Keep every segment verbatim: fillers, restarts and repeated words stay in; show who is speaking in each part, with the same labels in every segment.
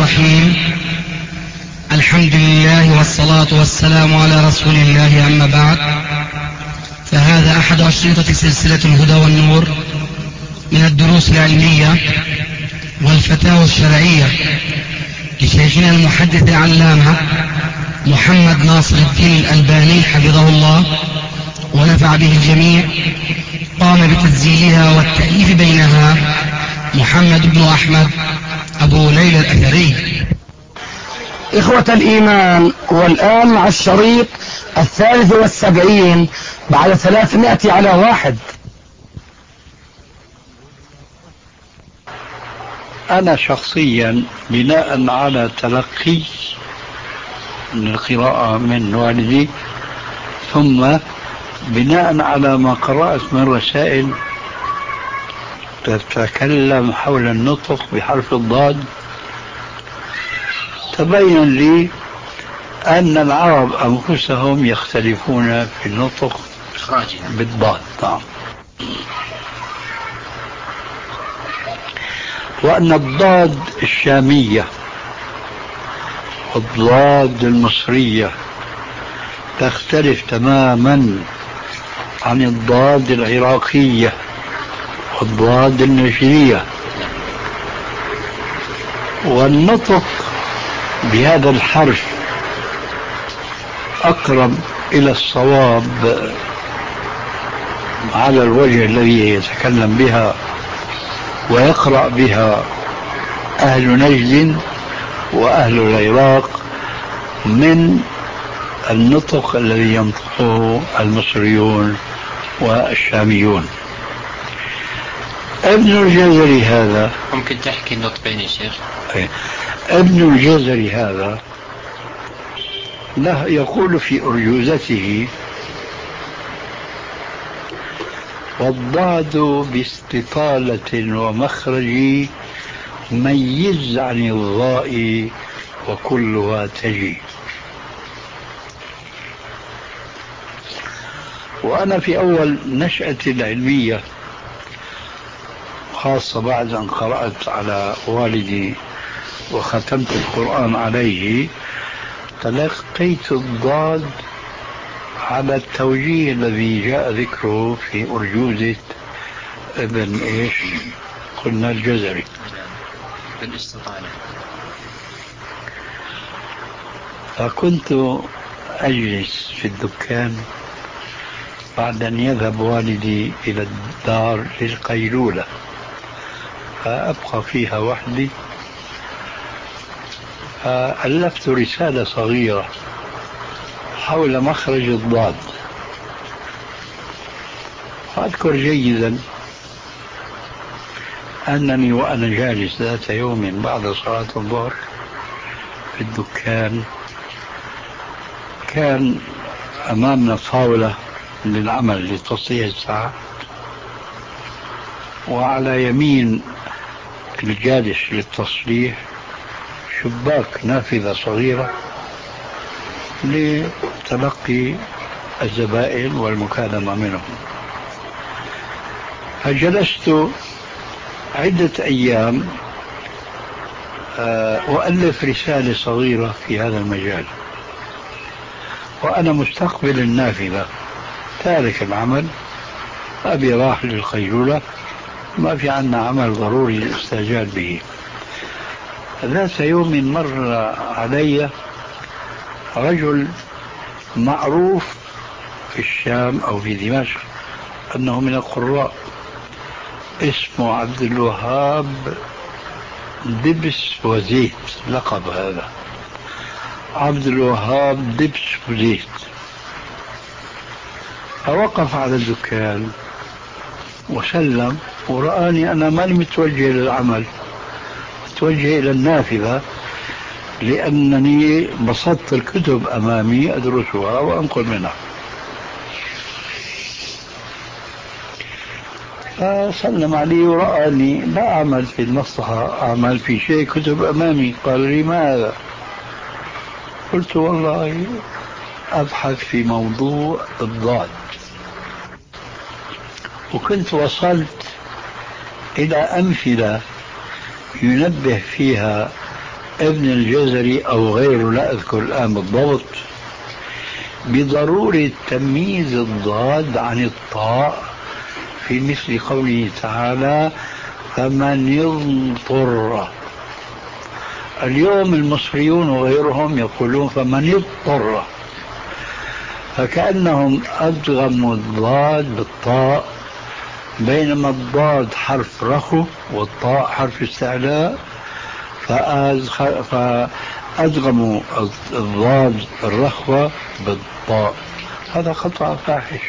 Speaker 1: الرحيم. الحمد لله والصلاة والسلام على رسول الله، أما بعد، فهذا أحد أشرطة سلسلة الهدى والنور من الدروس العلمية والفتاوى الشرعية لشيخنا المحدث العلامة محمد ناصر الدين الألباني حفظه الله ونفع به الجميع. قام بتسجيلها والتأليف بينها محمد بن أحمد أبو ليلى الأثري.
Speaker 2: إخوة الإيمان، والآن مع الشريط الثالث والسبعين بعد ثلاثمائة على واحد.
Speaker 3: أنا شخصيا بناء على تلقي القراءة من والدي، ثم بناء على ما قرأت من رسائل تتكلم حول النطق بحرف الضاد، تبين لي أن العرب أنفسهم يختلفون في النطق بالضاد. نعم. وأن الضاد الشامية والضاد المصرية تختلف تماما عن الضاد العراقية والضاد النجدية، والنطق بهذا الحرف أقرب إلى الصواب على الوجه الذي يتكلم بها ويقرأ بها أهل نجد وأهل العراق من النطق الذي ينطقه المصريون والشاميون. ابن الجزري هذا،
Speaker 4: ممكن تحكي النطقين يا شيخ؟
Speaker 3: ابن الجزري هذا له يقول في أرجوزته: والضاد باستطالة ومخرج ميز عن الضاء وكلها تجي. وأنا في أول نشأتي العلمية، خاصة بعد أن قرأت على والدي وختمت القرآن عليه، تلقيت الضاد على التوجيه الذي جاء ذكره في أرجوزة ابن إيش قلنا الجزري
Speaker 4: بالاستطالة.
Speaker 3: فكنت أجلس في الدكان بعد أن يذهب والدي إلى الدار للقيلولة، فأبقى فيها وحدي، فألفت رسالة صغيرة حول مخرج الضاد. وأذكر جيدا أنني وأنا جالس ذات يوم بعد صلاة الظهر في الدكان، كان أمامنا طاولة للعمل لتصحيح الساعة، وعلى يمين الجالس للتصليح شباك نافذة صغيرة لتلقي الزبائن والمكالمة منهم. فجلست عدة أيام أؤلف رسالة صغيرة في هذا المجال، وأنا مستقبل النافذة تارك العمل، أبي راح للقيلولة، ما في عنا عمل ضروري الاستعجال به. ذات يوم مر علي رجل معروف في الشام أو في دمشق أنه من القراء، اسمه عبد الوهاب دبس وزيت، لقب هذا عبد الوهاب دبس وزيت. فوقف على الدكان وسلم، ورآني أنا ماني متوجه للعمل، متوجه إلى النافذة، لأنني بسطت الكتب أمامي أدرسها وأنقل منها. فسلم علي ورآني لا أعمل في المصلحة، أعمل في شيء، كتب أمامي. قال لي: ما هذا؟ قلت: والله أبحث في موضوع الضاد. وكنت وصلت إلى أمثلة ينبه فيها ابن الجزري أو غيره لا أذكر الآن بالضبط بضرورة تمييز الضاد عن الطاء في مثل قوله تعالى فمن اضطر. اليوم المصريون وغيرهم يقولون فمن اضطر، فكأنهم أدغموا الضاد بالطاء، بينما الضاد حرف رخو والطاء حرف استعلاء، فأدغموا الضاد الرخوة بالطاء. هذا خطأ فاحش.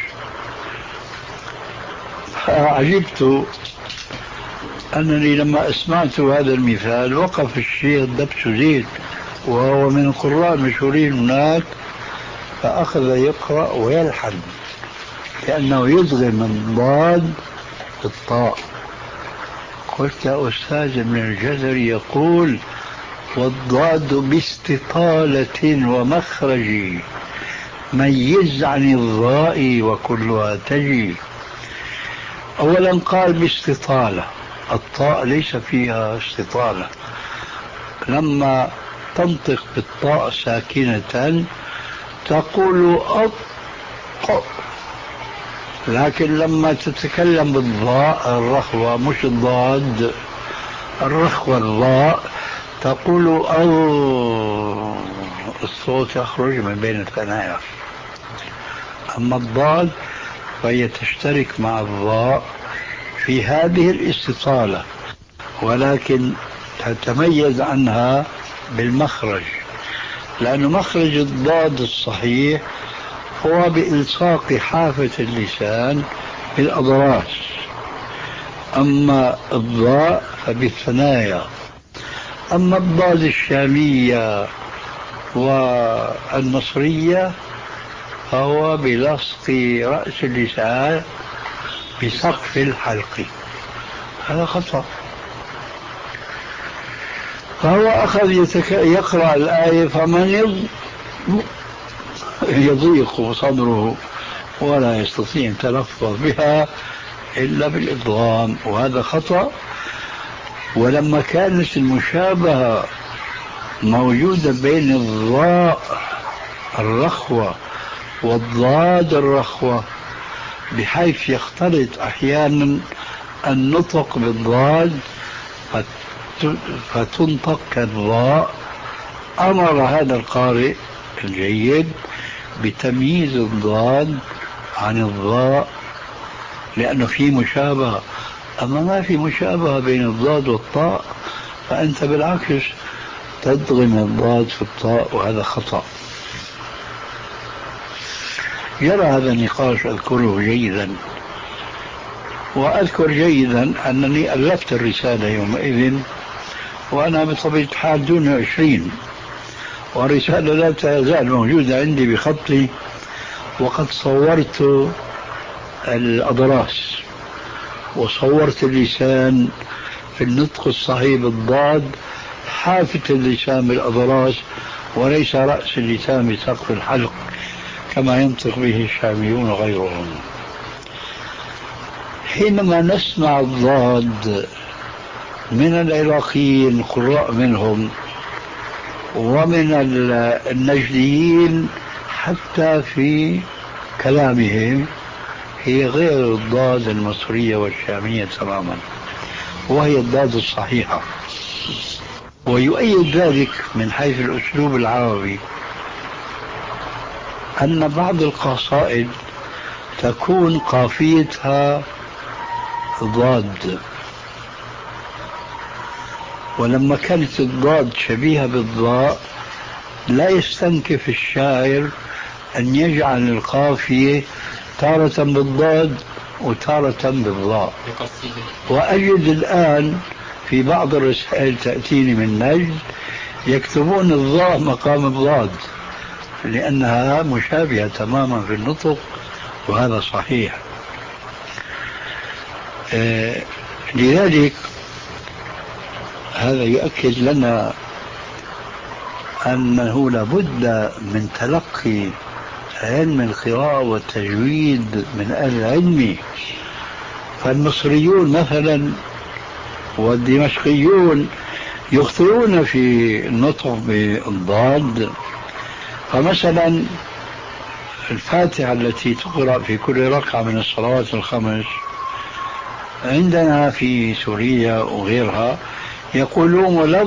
Speaker 3: عجبت أنني لما أسمعت هذا المثال وقف الشيخ دبس زيد وهو من القراء المشهورين هناك، فأخذ يقرأ ويلحن كأنه يدغم الضاد بالطاء. قلت يا أستاذ ابن الجزري يقول والضاد باستطالة ومخرج ميز عن الضاء وكلها تجي. أولا قال باستطالة، الطاء ليس فيها استطالة، لما تنطق بالطاء ساكنة تقول أط، لكن لما تتكلم بالضاء الرخوة مش الضاد الرخوة الضاء تقول أو، الصوت يخرج من بين الثنايا. أما الضاد فهي تشترك مع الضاء في هذه الاستطالة، ولكن تتميز عنها بالمخرج، لأن مخرج الضاد الصحيح هو بإلصاق حافة اللسان بالأضراس، أما الضاء فبالثنايا. أما الضاد الشامية والمصرية فهو بلصق رأس اللسان بسقف الحلق. هذا خطأ. فهو أخذ يتك... يقرأ الآية فمن يضيق صدره ولا يستطيع التلفظ بها إلا بالإضغام، وهذا خطأ. ولما كانت المشابهة موجودة بين الضاء الرخوة والضاد الرخوة بحيث يختلط أحيانا النطق بالضاد فتنطق كالضاء، أمر هذا القارئ الجيد بتمييز الضاد عن الضاء لأنه في مشابهة. أما ما في مشابهة بين الضاد والطاء فأنت بالعكس تدغم الضاد في الطاء، وهذا خطأ. يرى هذا النقاش أذكره جيدا، وأذكر جيدا أنني ألفت الرسالة يومئذ وأنا بطبيعة الحال دون عشرين، والرسالة لا تزال موجودة عندي بخطي، وقد صورت الأضراس وصورت اللسان في النطق الصحيح بالضاد، حافة اللسان بالأضراس وليس رأس اللسان بسقف الحلق كما ينطق به الشاميون وغيرهم. حينما نسمع الضاد من العراقيين قراء منهم ومن النجديين حتى في كلامهم هي غير الضاد المصرية والشامية تماما، وهي الضاد الصحيحة. ويؤيد ذلك من حيث الأسلوب العربي أن بعض القصائد تكون قافيتها ضاد، ولما كانت الضاد شبيهة بالضاء لا يستنكف الشاعر أن يجعل القافية تارة بالضاد وتارة بالضاء. وأجد الآن في بعض الرسائل تأتيني من نجد يكتبون الضاء مقام الضاد لأنها مشابهة تماما في النطق، وهذا صحيح. آه لذلك هذا يؤكد لنا أنه لابد من تلقي علم القراءة والتجويد من أهل العلم. فالمصريون مثلا والدمشقيون يخطئون في النطق بالضاد. فمثلا الفاتحة التي تقرأ في كل ركعة من الصلوات الخمس عندنا في سوريا وغيرها يقولون ولا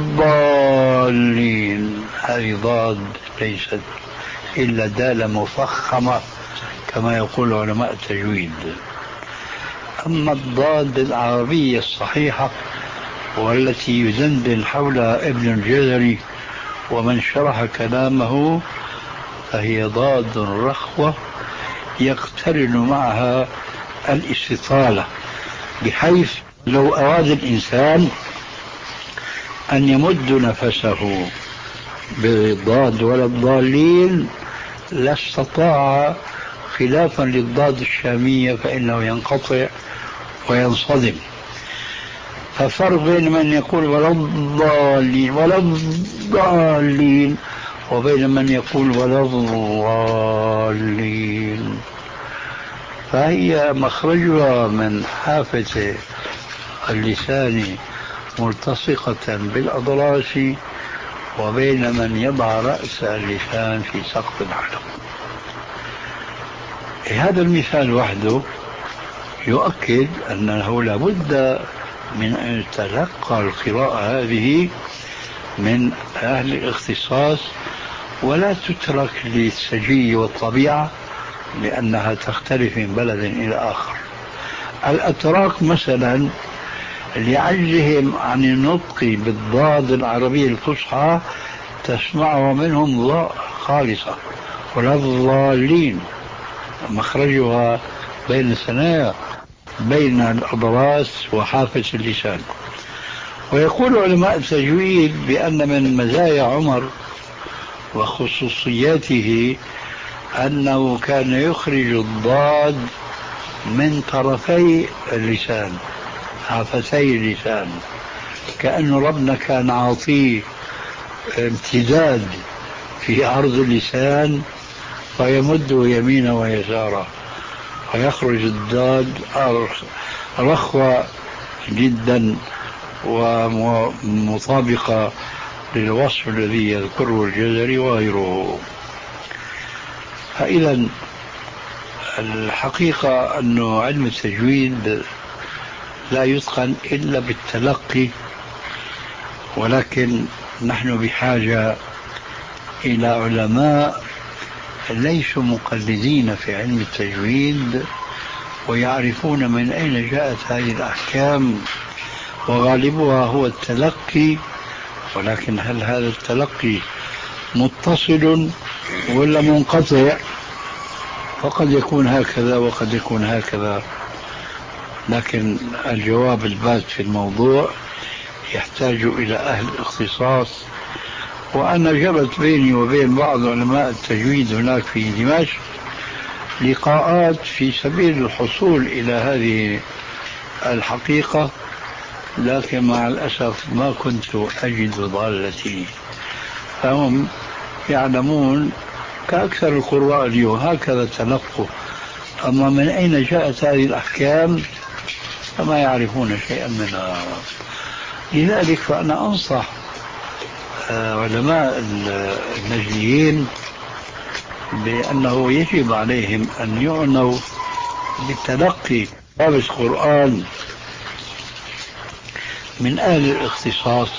Speaker 3: الضالين، هذه ضاد ليست إلا دالة مفخمة كما يقول علماء التجويد. أما الضاد العربية الصحيحة والتي يدندن حولها ابن الجزري ومن شرح كلامه فهي ضاد رخوة يقترن معها الاستطالة، بحيث لو أراد الإنسان أن يمد نفسه بالضاد ولا الضالين لاستطاع، خلافا للضاد الشامية فإنه ينقطع وينصدم. ففرق بين من يقول ولا الضالين ولا الضالين وبين من يقول ولا الضالين. فهي مخرجها من حافة اللسان ملتصقة بالأضراس، وبين من يضع رأس اللسان في سقف الحلق. هذا المثال وحده يؤكد أنه لابد من أن يتلقى القراءة هذه من أهل الاختصاص ولا تترك للسجي والطبيعة، لأنها تختلف من بلد إلى آخر. الأتراك مثلا لعجزهم عن النطق بالضاد العربية الفصحى تسمعه منهم ضاء خالصة ولا الضالين، مخرجها بين الثنايا بين الأضراس وحافة اللسان. ويقول علماء التجويد بأن من مزايا عمر وخصوصياته أنه كان يخرج الضاد من طرفي اللسان، حافتي اللسان، كأنه ربنا كان عاطيه امتداد في عرض اللسان فيمده يمينه ويساره، ويخرج الضاد رخوة جدا ومطابقة للوصف الذي يذكره الجزري وغيره. فإذا الحقيقة أن علم التجويد لا يتقن إلا بالتلقي، ولكن نحن بحاجة إلى علماء ليسوا مقلدين في علم التجويد ويعرفون من أين جاءت هذه الأحكام، وغالبها هو التلقي. ولكن هل هذا التلقي متصل ولا منقطع؟ فقد يكون هكذا وقد يكون هكذا، لكن الجواب البات في الموضوع يحتاج إلى أهل اختصاص. وأنا جرت بيني وبين بعض علماء التجويد هناك في دمشق لقاءات في سبيل الحصول إلى هذه الحقيقة، لكن مع الأسف ما كنت أجد ضالتي. فهم يعلمون كأكثر القراء اليوم هكذا تلقوا، أما من أين جاءت هذه الأحكام فما يعرفون شيئا منها. لذلك فأنا أنصح علماء النجديين بأنه يجب عليهم أن يعنوا بالتلقي درس القرآن من أهل الاختصاص،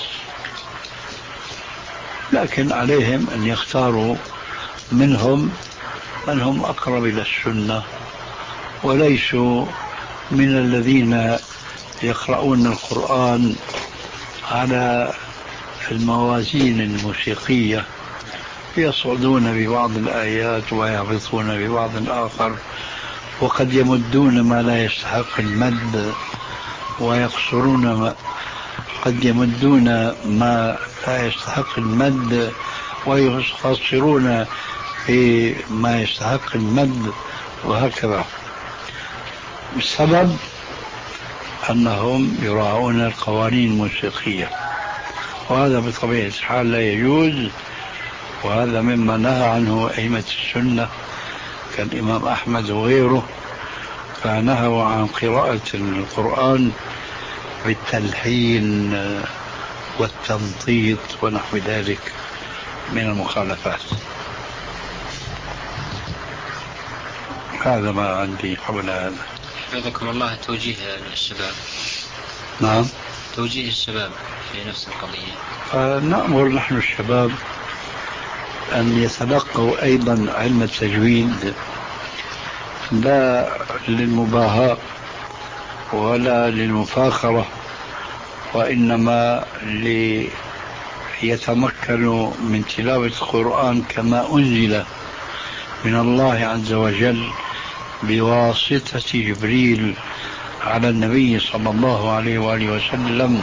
Speaker 3: لكن عليهم أن يختاروا منهم من هم أقرب إلى السنة، وليسوا من الذين يقرؤون القرآن على الموازين الموسيقية، يصعدون ببعض الآيات ويهبطون ببعض الآخر، وقد يمدون ما لا يستحق المد ويقصرون ما قد يمدون ما لا يستحق المد ويقصرون في ما يستحق المد، وهكذا. السبب أنهم يراعون القوانين الموسيقية، وهذا بطبيعة الحال لا يجوز، وهذا مما نهى عنه أئمة السنة كالإمام أحمد وغيره، فنهوا عن قراءة القرآن بالتلحين والتمطيط ونحو ذلك من المخالفات. هذا ما عندي حول هذا.
Speaker 4: حفظكم الله. توجيه الشباب.
Speaker 3: نعم،
Speaker 4: توجيه الشباب في نفس القضية.
Speaker 3: فنأمر نحن الشباب أن يتلقوا أيضا علم التجويد، لا للمباهاة ولا للمفاخرة، وإنما ليتمكنوا من تلاوة القرآن كما أنزل من الله عز وجل بواسطة جبريل على النبي صلى الله عليه وآله وسلم،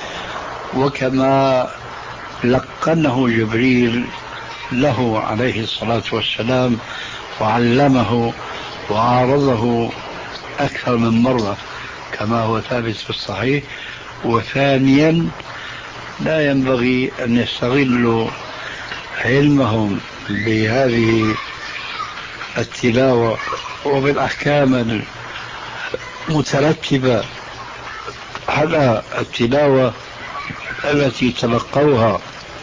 Speaker 3: وكما لقنه جبريل له عليه الصلاة والسلام وعلمه وعارضه أكثر من مرة كما هو ثابت في الصحيح. وثانيا لا ينبغي أن يستغلوا علمهم بهذه التلاوة وبالأحكام المترتبة على التلاوة التي تلقوها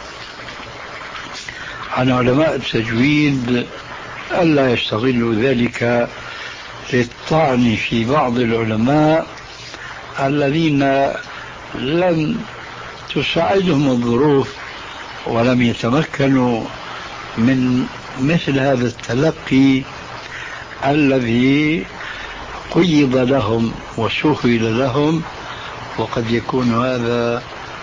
Speaker 3: عن علماء التجويد، ألا يستغلوا ذلك للطعن في بعض العلماء الذين لم تساعدهم الظروف ولم يتمكنوا من مثل هذا التلقي الذي قيض لهم وسهل لهم، وقد يكون هذا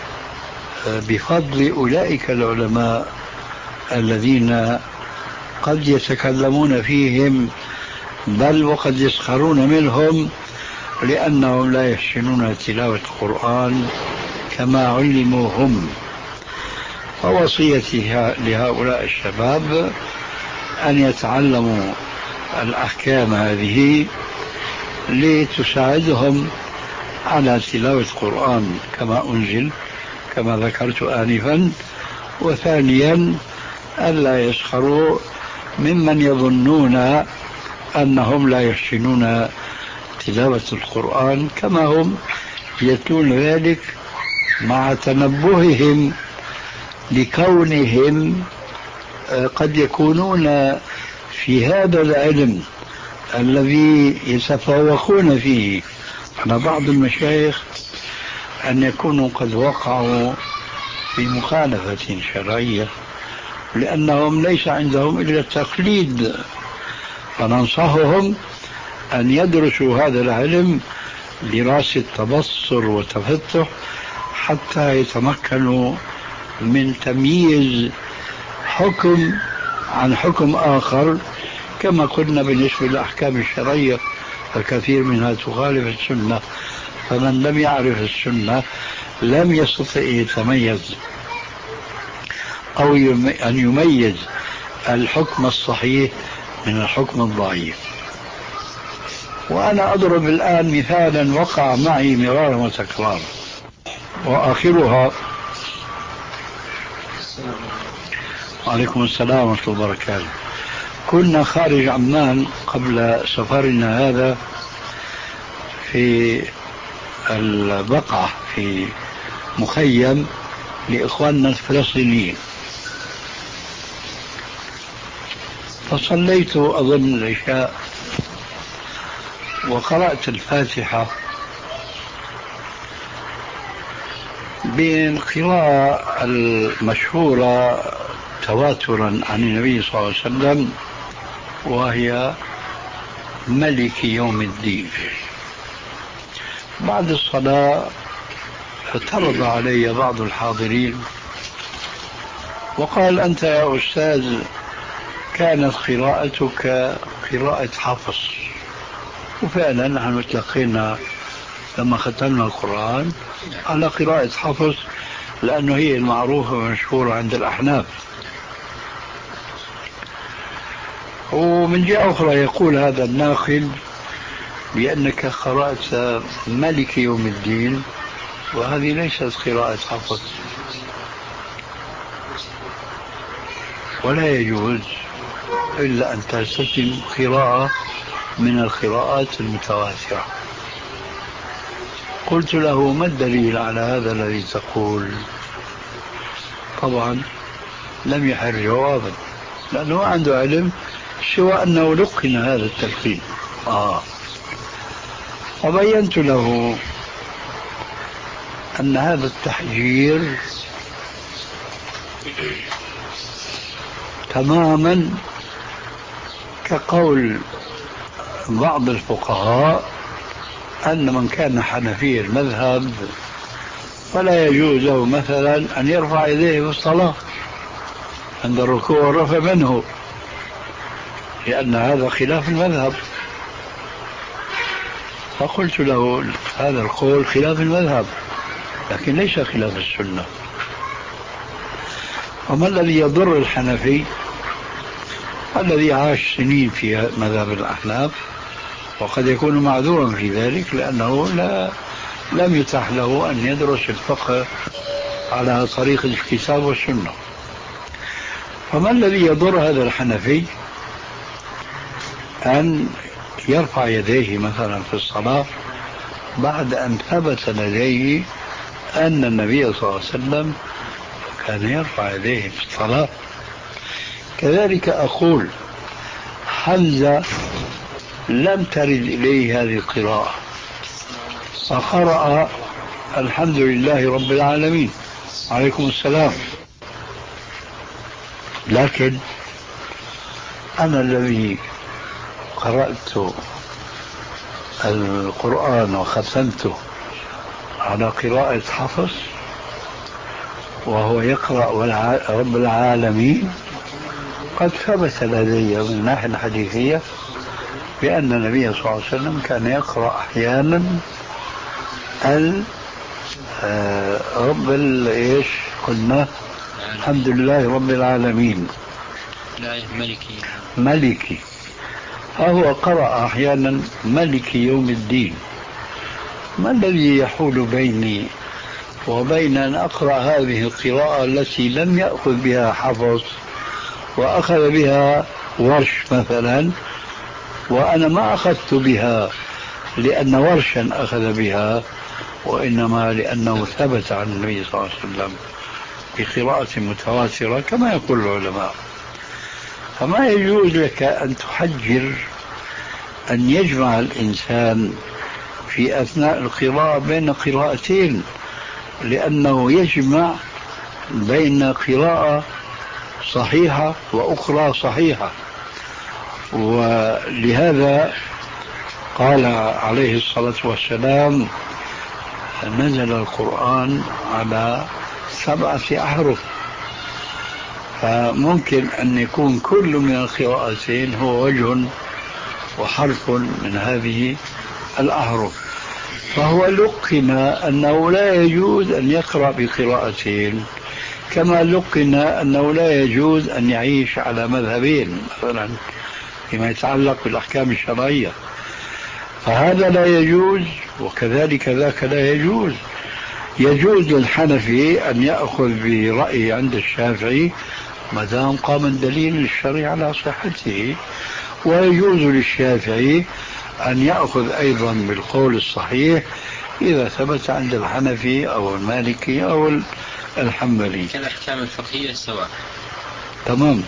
Speaker 3: بفضل أولئك العلماء الذين قد يتكلمون فيهم بل وقد يسخرون منهم لأنهم لا يحسنون تلاوة القرآن كما علموا هم. فوصيتي لهؤلاء الشباب أن يتعلموا الأحكام هذه لتساعدهم على تلاوة القرآن كما أنزل كما ذكرت آنفا. وثانيا ألا يسخروا ممن يظنون أنهم لا يحسنون تلاوة القرآن كما هم يتلون ذلك، مع تنبههم لكونهم قد يكونون في هذا العلم الذي يتفوقون فيه على بعض المشايخ أن يكونوا قد وقعوا في مخالفة شرعية، لأنهم ليس عندهم إلا التقليد. فننصحهم أن يدرسوا هذا العلم دراسة تبصر وتفتح حتى يتمكنوا من تمييز حكم عن حكم آخر. كما قلنا بالنسبة للأحكام الشرعية الكثير منها تخالف السنة، فمن لم يعرف السنة لم يستطع يتميز أو أن يميز الحكم الصحيح من الحكم الضعيف. وأنا أضرب الآن مثالا وقع معي مرارا وتكرارا، وآخرها وعليكم السلام ورحمة الله وبركاته. كنا خارج عمان قبل سفرنا هذا في البقعة في مخيم لإخواننا الفلسطينيين، فصليت أظن العشاء وقرأت الفاتحة بالقراءة المشهورة تواترا عن النبي صلى الله عليه وسلم، وهي ملك يوم الدين. بعد الصلاة اعترض علي بعض الحاضرين وقال: أنت يا أستاذ كانت قراءتك قراءة حفص. وفعلا نحن تلقينا لما ختمنا القرآن على قراءة حفص، لأنه هي المعروفة والمشهورة عند الأحناف. ومن جهة أخرى يقول هذا الناقل بأنك قرأت ملك يوم الدين، وهذه ليست قراءة حفص، ولا يجوز إلا أن تلتزم قراءة من القراءات المتواترة. قلت له: ما الدليل على هذا الذي تقول؟ طبعا لم يحر جوابا، لأنه ما عنده علم سوى أنه لقن هذا التلقين. آه. وبينت له أن هذا التحجير تماما كقول بعض الفقهاء أن من كان حنفي المذهب فلا يجوز له مثلا أن يرفع يديه في الصلاة عند الركوع والرفع منه، لأن هذا خلاف المذهب. فقلت له هذا القول خلاف المذهب لكن ليس خلاف السنة. وما الذي يضر الحنفي الذي عاش سنين في مذهب الأحناف وقد يكون معذورا في ذلك لأنه لا لم يتح له أن يدرس الفقه على طريق الكتاب والسنة. فما الذي يضر هذا الحنفي أن يرفع يديه مثلا في الصلاة بعد أن ثبت لديه أن النبي صلى الله عليه وسلم كان يرفع يديه في الصلاة؟ كذلك أقول حمزة لم ترد إليه هذه القراءة فقرأ الحمد لله رب العالمين. عليكم السلام. لكن أنا الذي قرأت القرآن وختمته على قراءة حفص وهو يقرأ رب العالمين قد ثبت لدي من الناحية الحديثية بأن النبي صلى الله عليه وسلم كان يقرأ أحيانا رب ايش قلنا الحمد لله رب العالمين
Speaker 4: لا ملكي
Speaker 3: ملكي فهو قرأ أحيانا ملك يوم الدين. ما الذي يحول بيني وبين أن أقرأ هذه القراءة التي لم يأخذ بها حفص وأخذ بها ورش مثلا وأنا ما أخذت بها لأن ورشا أخذ بها وإنما لأنه ثبت عن النبي صلى الله عليه وسلم بقراءة متواترة كما يقول العلماء. فما يجوز لك أن تحجر أن يجمع الإنسان في أثناء القراءة بين قراءتين لأنه يجمع بين قراءة صحيحة وأخرى صحيحة. ولهذا قال عليه الصلاة والسلام نزل القرآن على سبعة أحرف فممكن أن يكون كل من القراءتين هو وجه وحرف من هذه الأحرف. فهو لقن أنه لا يجوز أن يقرأ بقراءتين كما لقن أنه لا يجوز أن يعيش على مذهبين مثلا فيما يتعلق بالأحكام الشرعية. فهذا لا يجوز وكذلك ذاك لا يجوز. يجوز للحنفي أن يأخذ برأي عند الشافعي ما دام قام الدليل الشرعي على صحته، ويجوز للشافعي أن يأخذ أيضا بالقول الصحيح إذا ثبت عند الحنفي أو المالكي أو الحنبلي.
Speaker 4: كالأحكام الفقهية سواء.
Speaker 3: تمام.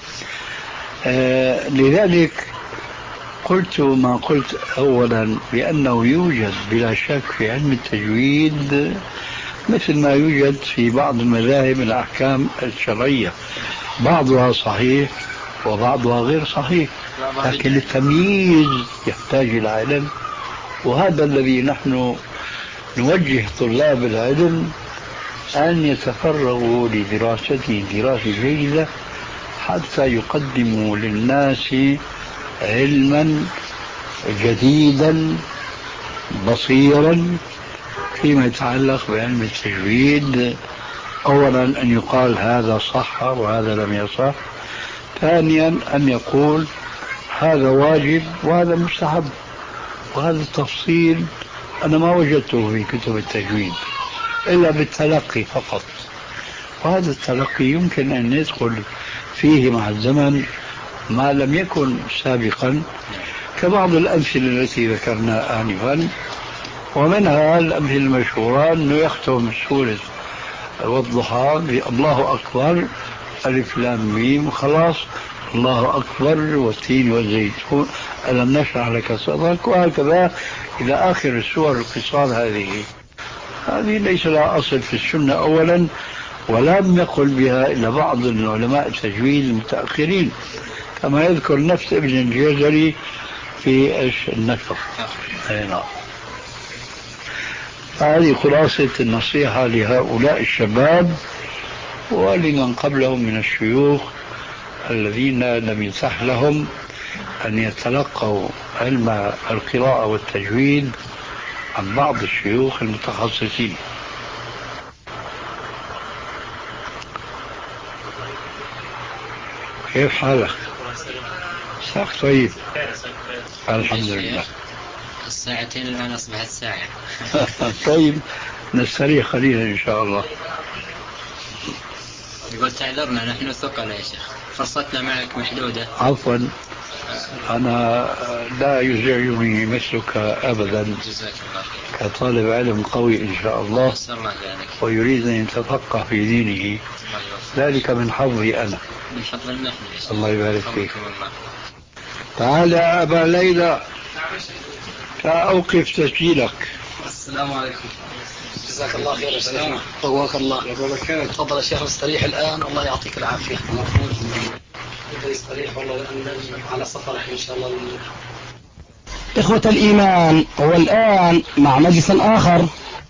Speaker 3: آه لذلك قلت ما قلت أولا بأنه يوجد بلا شك في علم التجويد مثل ما يوجد في بعض المذاهب الأحكام الشرعية بعضها صحيح وبعضها غير صحيح، لكن التمييز يحتاج إلى علم. وهذا الذي نحن نوجه طلاب العلم أن يتفرغوا لدراسته دراسة جيدة حتى يقدموا للناس علما جديدا بصيرا فيما يتعلق بعلم التجويد. أولا أن يقال هذا صح وهذا لم يصح. ثانيا أن يقول هذا واجب وهذا مستحب. وهذا التفصيل أنا ما وجدته في كتب التجويد إلا بالتلقي فقط. وهذا التلقي يمكن أن يدخل فيه مع الزمن ما لم يكن سابقا كبعض الأمثلة التي ذكرنا آنفا. ومنها الأمثلة المشهورة أنه يختم سورة والضحى الله أكبر ألف لام ميم خلاص، الله أكبر والتين والزيتون ألم نشرح لك صدرك، وهكذا إلى آخر السور القصار. هذه هذه ليس لها أصل في السنة أولا، ولم يقل بها إلا بعض العلماء التجويد المتأخرين، كما يذكر نفس ابن الجزري في النشر. نعم. هذه خلاصة النصيحة لهؤلاء الشباب ولمن قبلهم من الشيوخ الذين لم يتح لهم أن يتلقوا علم القراءة والتجويد عن بعض الشيوخ المتخصصين. كيف حالك؟ ساق طيب الحمد لله.
Speaker 4: الساعتين الآن أصبحت ساعة.
Speaker 3: طيب نستريح قليلا إن شاء الله.
Speaker 4: يقول تعذرنا نحن ثقل يا شيخ، فرصتنا معك محدودة.
Speaker 3: عفوا أنا لا يزعجني مثلك أبدا، كطالب علم قوي إن شاء الله ويريد أن يتفقه في دينه، ذلك من حظي أنا.
Speaker 4: من حظ المحن.
Speaker 3: الله يبارك فيك. تعال يا أبا ليلى أوقف تسجيلك.
Speaker 2: السلام عليكم. جزاك الله خير يا شيخنا. طواك الله. تفضل يا شيخ استريح الآن والله يعطيك العافية. يستريح والله لأن على سفر إن شاء الله. إخوة الإيمان، والآن مع مجلس آخر.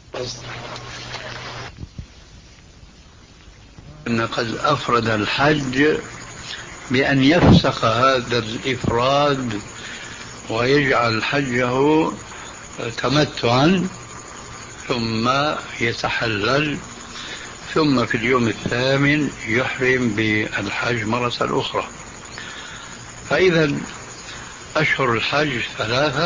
Speaker 3: إن قد أفرد الحج بأن يفسخ هذا الإفراد ويجعل حجه تمتعا ثم يتحلل، ثم في اليوم الثامن يحرم بالحج مرة أخرى. فإذا أشهر الحج ثلاثة،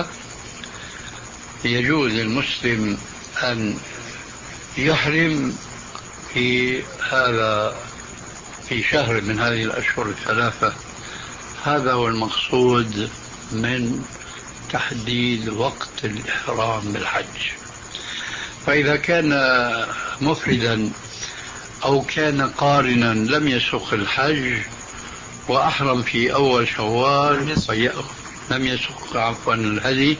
Speaker 3: يجوز للمسلم أن يحرم في هذا في شهر من هذه الأشهر الثلاثة. هذا هو المقصود من تحديد وقت الإحرام بالحج. فإذا كان مفردا أو كان قارنا لم يسق الحج وأحرم في أول شوال لم يسق عفوا الهدي،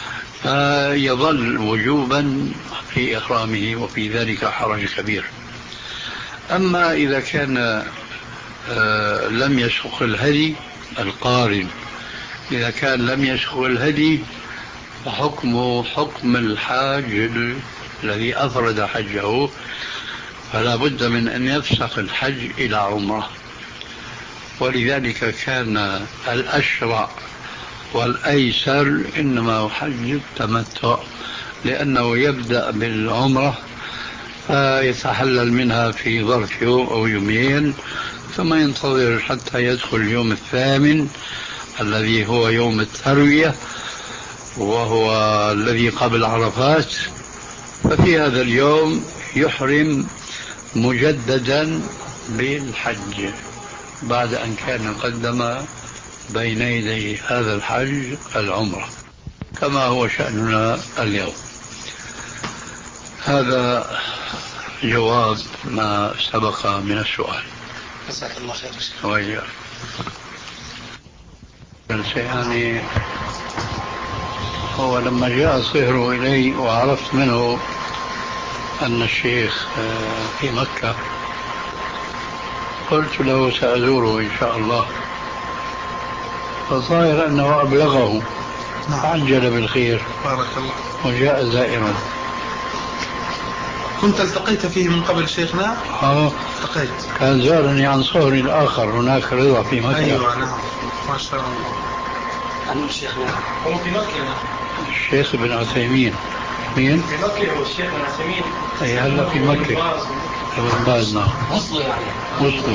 Speaker 3: فيظل وجوبا في إحرامه، وفي ذلك حرج كبير. أما إذا كان لم يسق الهدي القارن، إذا كان لم يسق الهدي فحكمه حكم الحاج الذي أفرد حجه، فلا بد من أن يفسخ الحج إلى عمره. ولذلك كان الأشرع والأيسر إنما حج التمتع، لأنه يبدأ بالعمرة فيتحلل منها في ظرف يوم أو يومين، ثم ينتظر حتى يدخل اليوم الثامن الذي هو يوم التروية وهو الذي قبل عرفات. ففي هذا اليوم يحرم مجددا بالحج بعد أن كان قدم بين يدي هذا الحج العمرة، كما هو شأننا اليوم. هذا جواب ما سبق من السؤال.
Speaker 2: جزاك الله خير.
Speaker 3: وإياك. يعني هو لما جاء صهره إلي وعرفت منه أن الشيخ في مكة، قلت له سأزوره إن شاء الله، فظاهر أنه أبلغه عجل بالخير.
Speaker 5: بارك الله.
Speaker 3: وجاء زائرا.
Speaker 5: كنت التقيت فيه من قبل شيخنا؟
Speaker 3: اه
Speaker 5: التقيت.
Speaker 3: كان زارني عن صهر الآخر هناك رضا في مكة.
Speaker 5: أيوة نعم ما شاء الله.
Speaker 2: عن شيخنا هو في مكة.
Speaker 3: الشيخ ابن عثيمين. مين؟
Speaker 2: في مكة هو الشيخ ابن عثيمين.
Speaker 3: أي هلا في مكة. ابن باز. نعم.
Speaker 2: وصله يعني.
Speaker 3: وصله.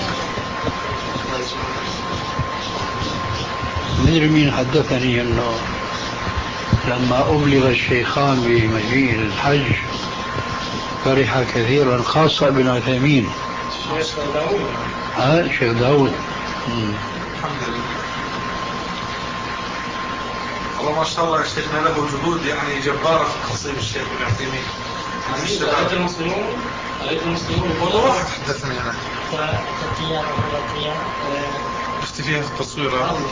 Speaker 3: مدري مين حدثني أنه لما أبلغ الشيخان بمجيء الحج فرح كثيرا، خاصة ابن عثيمين.
Speaker 2: الشيخ داود.
Speaker 3: ها الشيخ داود.
Speaker 5: الحمد لله. والله ما شاء الله يا شيخنا له جهود يعني جبارة في تصيب الشيخ ابن عثيمين.
Speaker 2: الشباب المسلمون
Speaker 5: والله واحد حدثني أنا شفت فيها في التصوير.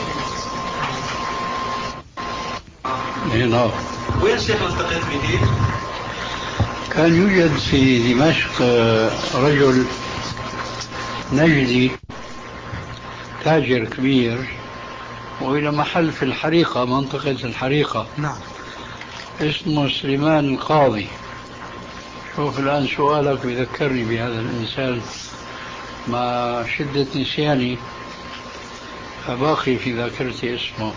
Speaker 3: نعم.
Speaker 5: وين شيخ التقيت به؟
Speaker 3: كان يوجد في دمشق رجل نجدي تاجر كبير، وإلى محل في الحريقة، منطقة الحريقة.
Speaker 5: نعم.
Speaker 3: اسمه سليمان القاضي. شوف الآن سؤالك بذكرني بهذا الإنسان مع شدة نسياني، فباقي في ذاكرتي اسمه.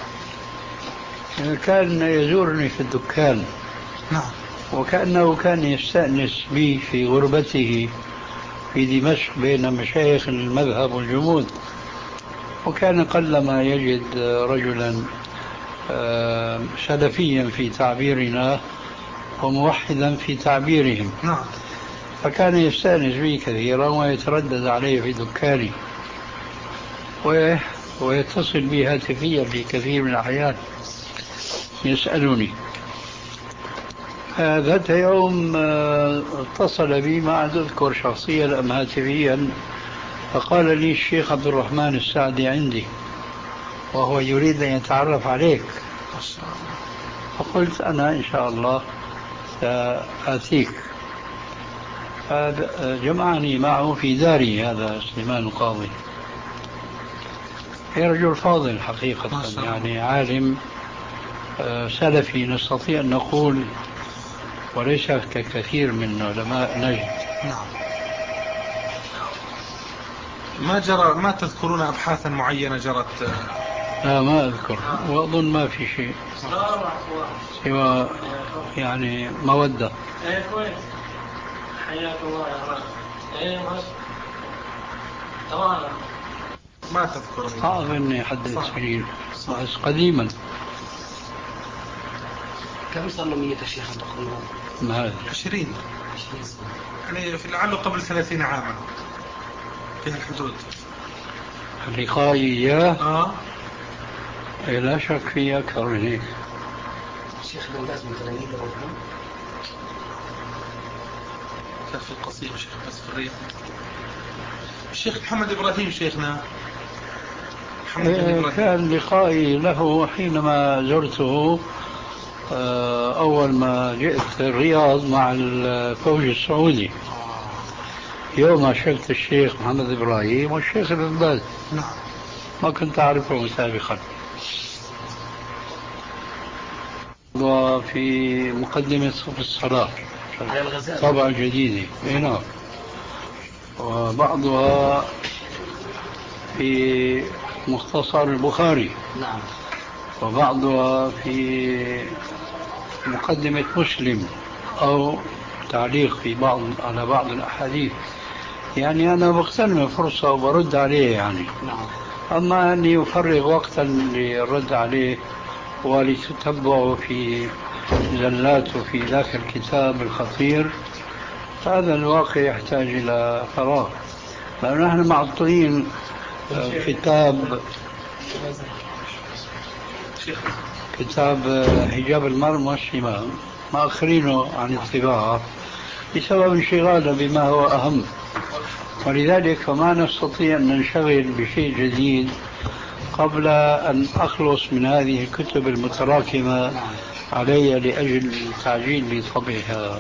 Speaker 3: كان يزورني في الدكان.
Speaker 5: نعم.
Speaker 3: وكأنه كان يستأنس بي في غربته في دمشق بين مشايخ المذهب والجمود، وكان قلما يجد رجلا سلفيا في تعبيرنا وموحدا في تعبيرهم.
Speaker 5: نعم.
Speaker 3: فكان يستأنس بي كثيرا ويتردد علي في دكاني ويتصل بي هاتفيا في كثير من الأحيان يسألني. ذات يوم اتصل بي، ما عاد أذكر شخصيا أم هاتفيا، فقال لي الشيخ عبد الرحمن السعدي عندي وهو يريد أن يتعرف عليك. فقلت أنا إن شاء الله سآتيك. جمعني معه في داري هذا سليمان القاضي. هي رجل فاضل حقيقة، يعني عالم سلفي نستطيع أن نقول، وليس ككثير من علماء نجد.
Speaker 5: نعم. ما جرى ما تذكرون أبحاثا معينة جرت؟
Speaker 3: لا ما أذكر، وأظن ما في شيء سوى يعني مودة.
Speaker 2: حياك الله يا رب.
Speaker 5: ما تذكر؟
Speaker 3: صعب أني أحدد سنين، بس قديما.
Speaker 2: كم صار له مية شيخ تقريبا؟
Speaker 3: ما هذا
Speaker 5: عشرين يعني في لعله قبل ثلاثين عاما في الحدود.
Speaker 3: لقائي إياه
Speaker 5: آه.
Speaker 3: لا شك في أكثر من هيك.
Speaker 2: الشيخ بن باز من تلاميذ الرحمن
Speaker 5: كان في القصيم شيخ بس في الرياض. الشيخ محمد إبراهيم شيخنا محمد إبراهيم.
Speaker 3: كان لقائي له حينما زرته أول ما جئت الرياض مع الفوج السعودي. يوم شفت الشيخ محمد إبراهيم والشيخ ابن باز.
Speaker 5: نعم.
Speaker 3: ما كنت أعرفه سابقا. وفي مقدمة صف الصلاة طبعا جديدة. نعم. وبعضها في مختصر البخاري.
Speaker 2: نعم.
Speaker 3: وبعضها في مقدمة مسلم أو تعليق في بعض على بعض الأحاديث. يعني أنا بغتنم فرصة وبرد عليه يعني.
Speaker 2: نعم.
Speaker 3: أما أني أفرغ وقتا للرد عليه ولتتبعه في زلاته في ذاك الكتاب الخطير، هذا الواقع يحتاج إلى فراغ، لأن نحن معطلين كتاب كتاب حجاب المرء والشمام مأخرينه عن الطباعة بسبب انشغالنا بما هو أهم، ولذلك فما نستطيع أن ننشغل بشيء جديد قبل أن أخلص من هذه الكتب المتراكمة علي لأجل التعجيل بطبعها.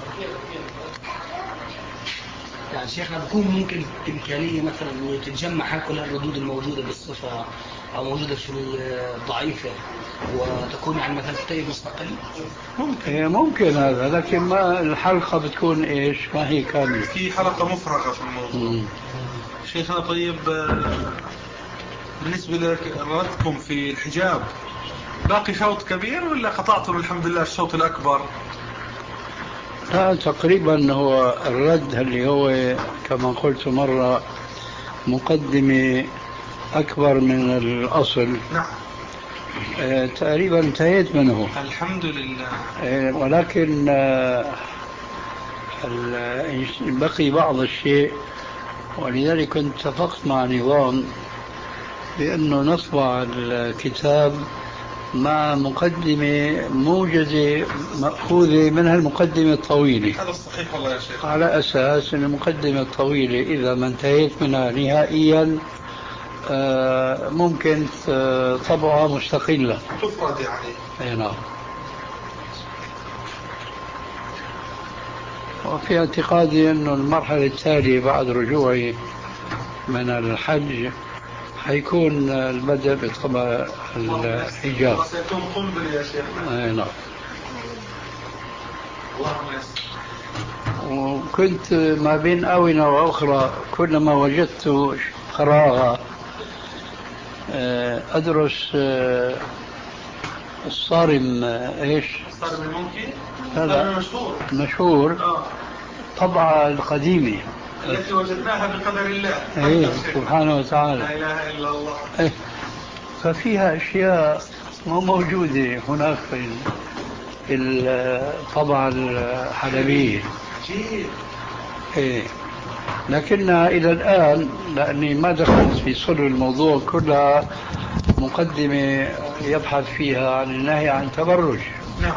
Speaker 2: يعني شيخنا بكون ممكن إمكانية مثلا أن تتجمع كل الردود الموجودة بالصفة أو موجودة في الضعيفة وتكون يعني مثلا كتاب مستقل؟
Speaker 5: ممكن
Speaker 3: ممكن هذا، لكن ما الحلقة بتكون إيش؟ ما هي كاملة،
Speaker 5: في حلقة مفرغة في الموضوع. مم. شيخنا طيب بالنسبة لردكم في الحجاب باقي شوط كبير ولا قطعتم الحمد لله الشوط الأكبر؟
Speaker 3: لا تقريبا هو الرد اللي هو كما قلت مرة مقدمة أكبر من الأصل.
Speaker 5: نعم.
Speaker 3: آه تقريبا انتهيت منه
Speaker 5: الحمد لله.
Speaker 3: آه ولكن آه بقي بعض الشيء، ولذلك كنت اتفقت مع نظام بأنه نطبع الكتاب مع مقدمة موجزة مأخوذة منها المقدمة الطويلة.
Speaker 5: هذا الصحيح والله يا شيخ.
Speaker 3: على أساس أن المقدمة الطويلة إذا ما انتهيت منها نهائيا ممكن طبعها مستقلة
Speaker 5: تفرد يعني.
Speaker 3: أي نعم. وفي اعتقادي أن المرحلة التالية بعد رجوعي من الحج حيكون البدء بطبع الحجاب.
Speaker 5: سيكون قنبلة يا شيخ.
Speaker 3: أي نعم.
Speaker 5: اللهم يسر.
Speaker 3: وكنت ما بين آونة وأخرى كلما وجدت فراغا أدرس الصارم إيش؟
Speaker 5: الصارم المنكي؟
Speaker 3: هذا
Speaker 5: المشهور.
Speaker 3: مشهور.
Speaker 5: آه.
Speaker 3: طبعة القديمة
Speaker 5: التي وجدناها بقدر الله.
Speaker 3: إيه سبحانه وتعالى.
Speaker 5: لا إله إلا الله.
Speaker 3: إيه. ففيها أشياء مو موجودة هناك في الطبعة الحلبية.
Speaker 5: جيد.
Speaker 3: إيه. لكنها إلى الآن لأني ما دخلت في صلب الموضوع كلها مقدمة يبحث فيها عن النهي عن تبرج.
Speaker 5: نعم.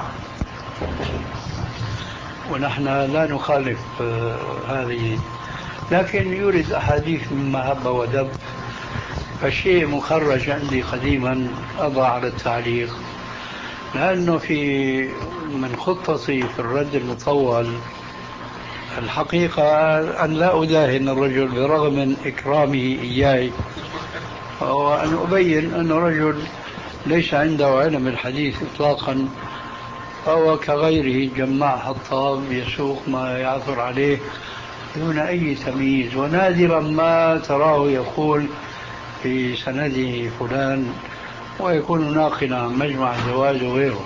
Speaker 3: ونحن لا نخالف هذه، لكن يورد أحاديث مما هب ودب. فالشيء مخرج عندي قديما أضع على التعليق، لأنه في من خطتي في الرد المطول الحقيقة أن لا أداهن الرجل برغم من إكرامه إياي، وأن أبين أن رجل ليس عنده علم الحديث إطلاقا، فهو كغيره جماع حطاب يسوق ما يعثر عليه دون أي تمييز، ونادرا ما تراه يقول في سنده فلان ويكون ناقلا عن مجمع الزواج وغيره.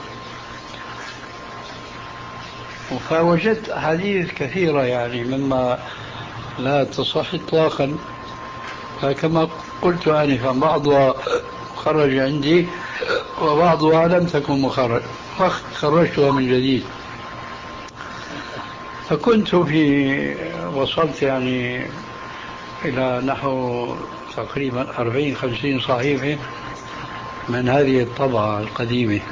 Speaker 3: فوجدت أحاديث كثيرة يعني مما لا تصح إطلاقا، فكما قلت آنفا بعضها خرج عندي وبعضها لم تكن مخرج فخرجتها من جديد. فكنت في وصلت يعني إلى نحو تقريبا أربعين خمسين صحيفة من هذه الطبعة القديمة.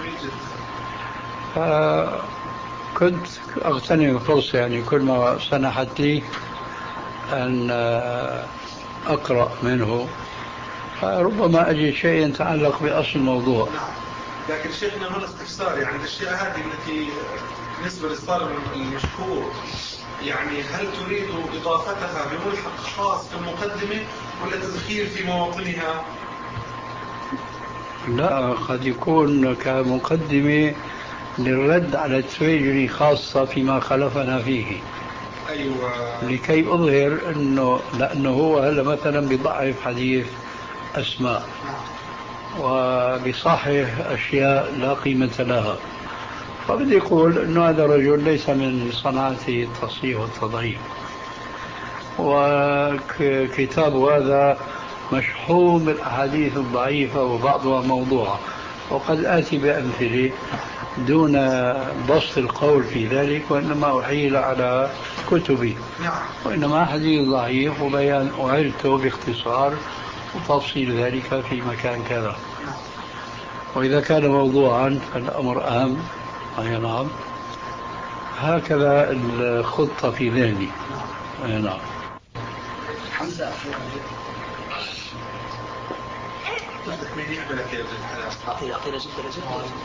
Speaker 3: فكنت أغتنم الفرصة يعني كل ما سنحت لي أن أقرأ منه، فربما أجد شيء يتعلق بأصل الموضوع.
Speaker 5: لكن شيخنا هنا استفسار، يعني الأشياء هذه التي بالنسبة للصارم المشهور يعني هل تريد إضافتها بملحق خاص في المقدمة ولا تذخير في مواطنها؟
Speaker 3: لا، قد يكون كمقدمة للرد على التويجري خاصة فيما خلفنا فيه.
Speaker 5: أيوة. لكي
Speaker 3: أظهر أنه لأنه هو هلا مثلا بضعف حديث أسماء وبصحح أشياء لا قيمة لها، فبدي يقول أنه هذا الرجل ليس من صنعته التصحيح والتضعيف، وكتاب هذا مشحون بالأحاديث الضعيفة وبعضها موضوعة، وقد آتي بأمثلة دون بسط القول في ذلك، وإنما أحيل على كتبي، وإنما حديث ضعيف وبيان أعلته باختصار وتفصيل ذلك في مكان كذا. وإذا كان موضوعا فالأمر أهم. أي نعم، هكذا الخطة في ذهني. أي نعم.
Speaker 2: حمزة
Speaker 5: بدك مين يقبلك يا ابن الحلال؟
Speaker 2: أعطيه أعطيه لجد لجد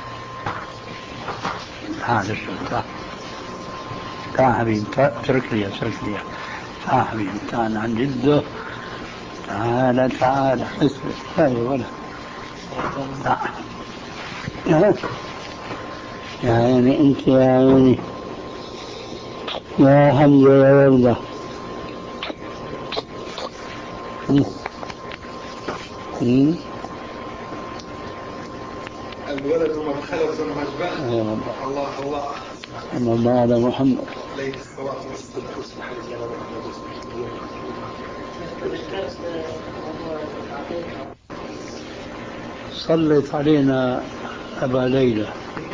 Speaker 3: تعال تعال تعال حبيبي، اترك لي اترك لي تعال حبيبي، تعال عن جده، تعال تعال هاي ولا تعال يا عيني انت يا عيني يا حمزة يا ولده.
Speaker 5: الولد ما بخلص وما مجبان. الله الله
Speaker 3: صلى الله على محمد
Speaker 5: عليه الصلاة والسلام.
Speaker 3: صلت علينا أبا ليلى.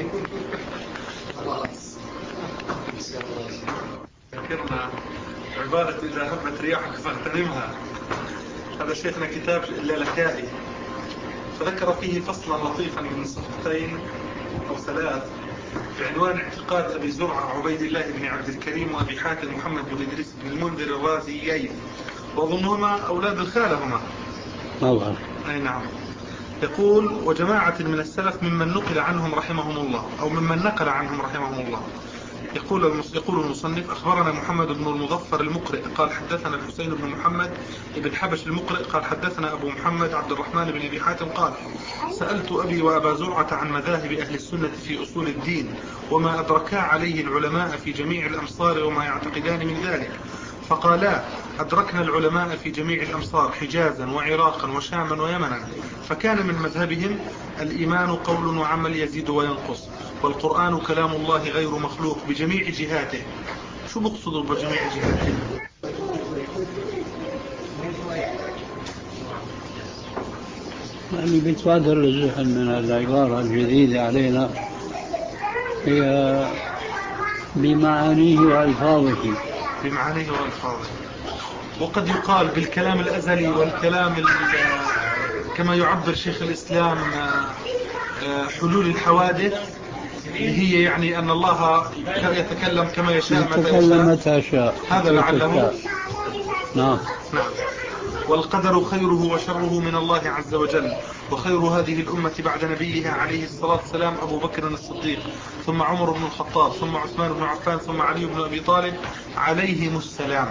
Speaker 5: ذكرنا عبارة إذا هبت رياحك فاغتنمها. هذا شيخنا كتاب اللالكائي فذكر فيه فصلا لطيفا من صفحتين أو ثلاث بعنوان اعتقاد أبي زرعة عبيد الله بن عبد الكريم وأبي حاتم محمد بن إدريس بن المنذر الرازيين، وأظنهما أولاد الخالة هما.
Speaker 3: طبعا.
Speaker 5: أي نعم. يقول: وجماعة من السلف ممن نقل عنهم رحمهم الله أو ممن نقل عنهم رحمهم الله. يقول يقول المصنف: أخبرنا محمد بن المظفر المقرئ قال حدثنا الحسين بن محمد بن حبش المقرئ قال حدثنا أبو محمد عبد الرحمن بن أبي حاتم قال: سألت أبي وأبا زرعة عن مذاهب أهل السنة في أصول الدين وما أدركا عليه العلماء في جميع الأمصار وما يعتقدان من ذلك، فقالا: أدركنا العلماء في جميع الأمصار حجازا وعراقا وشاما ويمنا، فكان من مذهبهم الإيمان قول وعمل يزيد وينقص، والقرآن كلام الله غير مخلوق بجميع جهاته. شو بقصدوا بجميع جهاته؟
Speaker 3: اللي بيتبادر للذهن من العبارة الجديدة علينا هي بمعانيه وألفاظه.
Speaker 5: بمعانيه وألفاظه. وقد يقال بالكلام الأزلي والكلام كما يعبر شيخ الإسلام حلول الحوادث، اللي هي يعني أن الله يتكلم كما يشاء
Speaker 3: متى يشاء.
Speaker 5: هذا لعله.
Speaker 3: نعم.
Speaker 5: نعم. والقدر خيره وشره من الله عز وجل، وخير هذه الأمة بعد نبيها عليه الصلاة والسلام أبو بكر الصديق، ثم عمر بن الخطاب، ثم عثمان بن عفان، ثم علي بن أبي طالب عليهم السلام.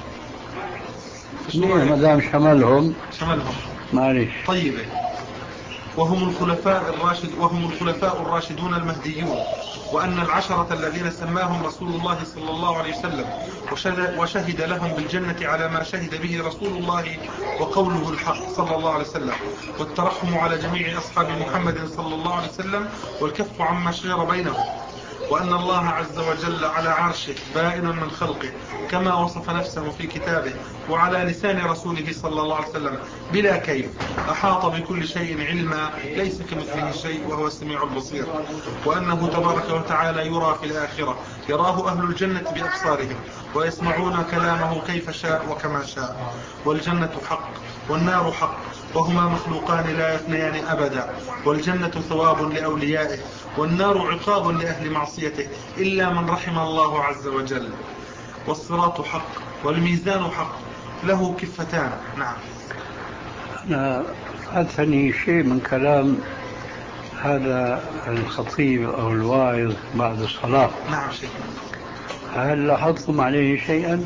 Speaker 3: ما دام شملهم
Speaker 5: شملهم
Speaker 3: معلش.
Speaker 5: طيبة. وهم الخلفاء الراشد وهم الخلفاء الراشدون المهديون، وأن العشرة الذين سماهم رسول الله صلى الله عليه وسلم وشهد لهم بالجنة على ما شهد به رسول الله وقوله الحق صلى الله عليه وسلم، والترحم على جميع أصحاب محمد صلى الله عليه وسلم، والكف عما شجر بينهم، وأن الله عز وجل على عرشه بائن من خلقه كما وصف نفسه في كتابه وعلى لسان رسوله صلى الله عليه وسلم بلا كيف، أحاط بكل شيء علما ليس كمثله شيء وهو السميع البصير، وأنه تبارك وتعالى يرى في الآخرة، يراه أهل الجنة بأبصارهم ويسمعون كلامه كيف شاء وكما شاء، والجنة حق والنار حق، وهما مخلوقان لا يفنيان أبدا، والجنة ثواب لأوليائه والنار عقاب لأهل معصيته إلا من رحم الله عز وجل، والصراط حق والميزان حق له كفتان. نعم.
Speaker 3: أنا أتني شيء من كلام هذا الخطيب أو الواعظ بعد الصلاة.
Speaker 5: نعم شيء.
Speaker 3: هل لاحظتم عليه شيئا؟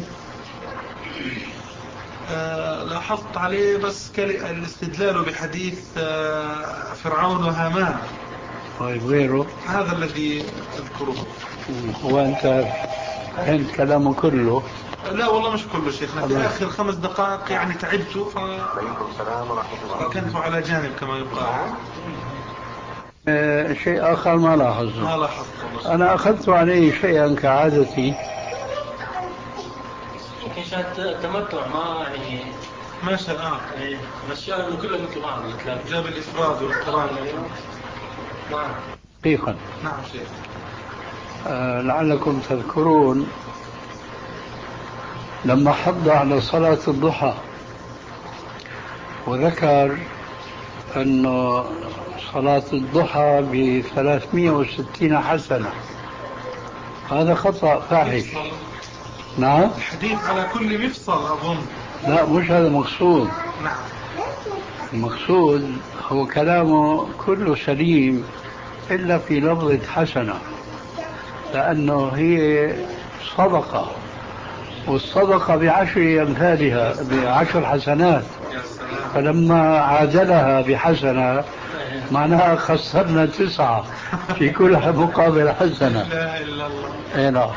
Speaker 5: آه لاحظت عليه بس الاستدلال بحديث آه فرعون وهامان.
Speaker 3: طيب غيره؟
Speaker 5: هذا الذي أذكره.
Speaker 3: وأنت فهمت كلامه كله؟
Speaker 5: لا والله مش كله شيخنا، في آخر خمس دقائق يعني تعبت ف... فكنت على جانب كما يقال.
Speaker 3: آه شيء آخر ما لاحظه.
Speaker 5: ما لاحظت.
Speaker 3: أنا أخذت عليه شيئا كعادتي.
Speaker 6: يمكن شاهد تمتع ما يعني
Speaker 5: ما شاء الله.
Speaker 6: ايه بس يعني انه كله مثل بعض الثلاثة.
Speaker 5: جاب الإفراد والقران.
Speaker 6: نعم.
Speaker 3: دقيقا.
Speaker 5: نعم شيخ.
Speaker 3: آه لعلكم تذكرون لما حض على صلاة الضحى وذكر أنه صلاة الضحى بثلاثمائة وستين حسنة، هذا خطأ فاحش. نعم.
Speaker 5: الحديث على كل مفصل أظن.
Speaker 3: لا مش هذا مقصود.
Speaker 5: نعم.
Speaker 3: المقصود هو كلامه كله سليم إلا في لفظة حسنة، لأنه هي صدقة، والصدقة بعشر أمثالها بعشر حسنات، فلما عادلها بحسنة معناها خسرنا تسعة في كل مقابل حسنة.
Speaker 5: لا إلا الله.
Speaker 3: اي نعم.